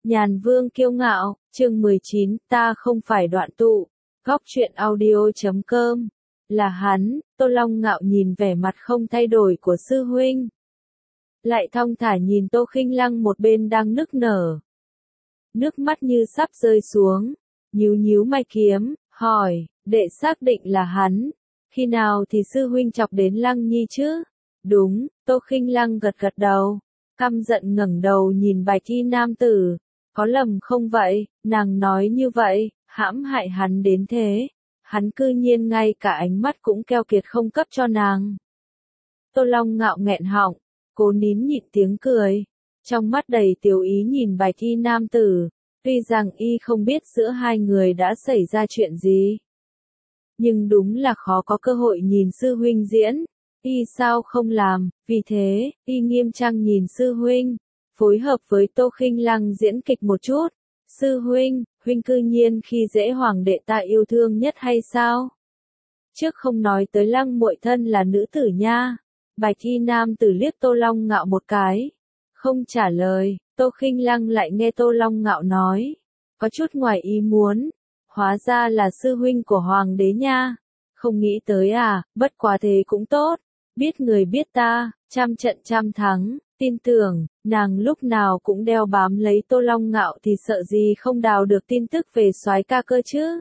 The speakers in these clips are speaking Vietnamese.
Nhàn Vương kiêu ngạo, chương 19, ta không phải đoạn tụ. Góc truyện audio.com. Là hắn, Tô Long Ngạo nhìn vẻ mặt không thay đổi của sư huynh. Lại thong thả nhìn Tô Khinh Lăng một bên đang nức nở. Nước mắt như sắp rơi xuống, nhíu mày kiếm, hỏi, đệ xác định là hắn. Khi nào thì sư huynh chọc đến Lăng Nhi chứ? Đúng, Tô Khinh Lăng gật đầu. Căm giận ngẩng đầu nhìn Bạch Y nam tử. Có lầm không vậy, nàng nói như vậy, hãm hại hắn đến thế. Hắn cư nhiên ngay cả ánh mắt cũng keo kiệt không cấp cho nàng. Tô Long Ngạo nghẹn họng, cố nín nhịn tiếng cười. Trong mắt đầy tiểu ý nhìn Bạch Y nam tử. Tuy rằng y không biết giữa hai người đã xảy ra chuyện gì. Nhưng đúng là khó có cơ hội nhìn sư huynh diễn. Y sao không làm, vì thế, y nghiêm trang nhìn sư huynh. Phối hợp với Tô Khinh Lăng diễn kịch một chút. Sư huynh, huynh cư nhiên khi dễ hoàng đệ ta yêu thương nhất hay sao? Trước không nói tới Lăng muội thân là nữ tử nha. Bạch Y nam tử liếc Tô Long Ngạo một cái. Không trả lời, Tô Khinh Lăng lại nghe Tô Long Ngạo nói. Có chút ngoài ý muốn. Hóa ra là sư huynh của hoàng đế nha. Không nghĩ tới à, bất quá thế cũng tốt. Biết người biết ta, trăm trận trăm thắng. Tin tưởng, nàng lúc nào cũng đeo bám lấy Tô Long Ngạo thì sợ gì không đào được tin tức về soái ca cơ chứ.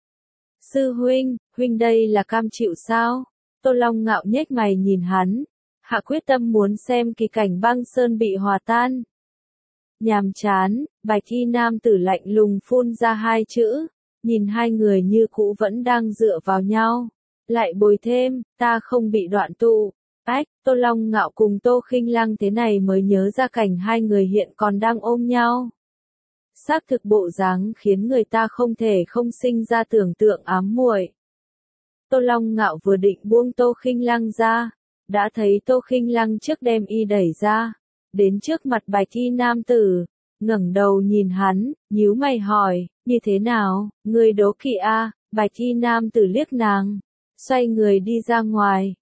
Sư huynh, huynh đây là cam chịu sao? Tô Long Ngạo nhếch mày nhìn hắn. Hạ quyết tâm muốn xem kỳ cảnh băng sơn bị hòa tan. Nhàm chán, Bạch Y nam tử lạnh lùng phun ra hai chữ. Nhìn hai người như cũ vẫn đang dựa vào nhau. Lại bồi thêm, ta không bị đoạn tụ. Ách, Tô Long Ngạo cùng Tô Khinh Lăng thế này mới nhớ ra cảnh hai người hiện còn đang ôm nhau. Xác thực bộ dáng khiến người ta không thể không sinh ra tưởng tượng ám muội. Tô Long Ngạo vừa định buông Tô Khinh Lăng ra, đã thấy Tô Khinh Lăng trước đem y đẩy ra, đến trước mặt Bạch Y nam tử, ngẩng đầu nhìn hắn, nhíu mày hỏi, như thế nào, người đố kỵ a? Bạch Y nam tử liếc nàng, xoay người đi ra ngoài.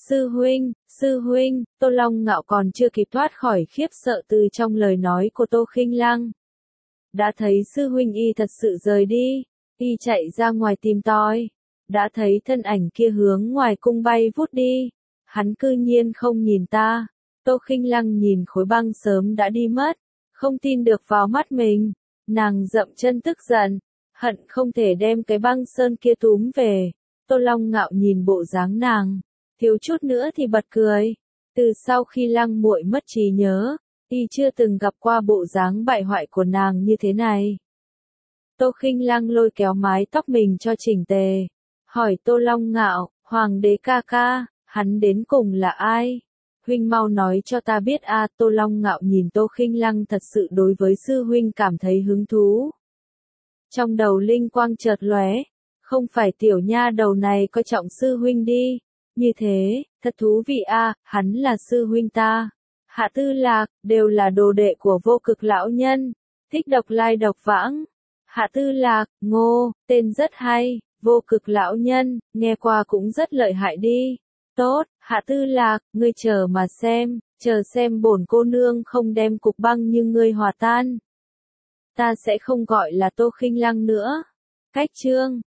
Sư huynh, Tô Long Ngạo còn chưa kịp thoát khỏi khiếp sợ từ trong lời nói của Tô Khinh Lăng. Đã thấy sư huynh y thật sự rời đi, y chạy ra ngoài tìm tòi. Đã thấy thân ảnh kia hướng ngoài cung bay vút đi. Hắn cư nhiên không nhìn ta. Tô Khinh Lăng nhìn khối băng sớm đã đi mất, không tin được vào mắt mình. Nàng dậm chân tức giận, hận không thể đem cái băng sơn kia túm về. Tô Long Ngạo nhìn bộ dáng nàng, thiếu chút nữa thì bật cười. Từ sau khi Lăng muội mất trí nhớ, y chưa từng gặp qua bộ dáng bại hoại của nàng như thế này. Tô Khinh Lăng lôi kéo mái tóc mình cho chỉnh tề, hỏi Tô Long Ngạo, hoàng đế ca ca, hắn đến cùng là ai? Huynh mau nói cho ta biết a. Tô Long Ngạo nhìn Tô Khinh Lăng thật sự đối với sư huynh cảm thấy hứng thú. Trong đầu linh quang chợt lóe, không phải tiểu nha đầu này coi trọng sư huynh đi. Như thế, thật thú vị a, hắn là sư huynh ta. Hạ Tư Lạc, đều là đồ đệ của Vô Cực lão nhân. Thích độc lai độc vãng. Hạ Tư Lạc, ngô, tên rất hay. Vô Cực lão nhân, nghe qua cũng rất lợi hại đi. Tốt, Hạ Tư Lạc, ngươi chờ mà chờ xem bổn cô nương không đem cục băng như ngươi hòa tan. Ta sẽ không gọi là Tô Khinh Lăng nữa. Cách chương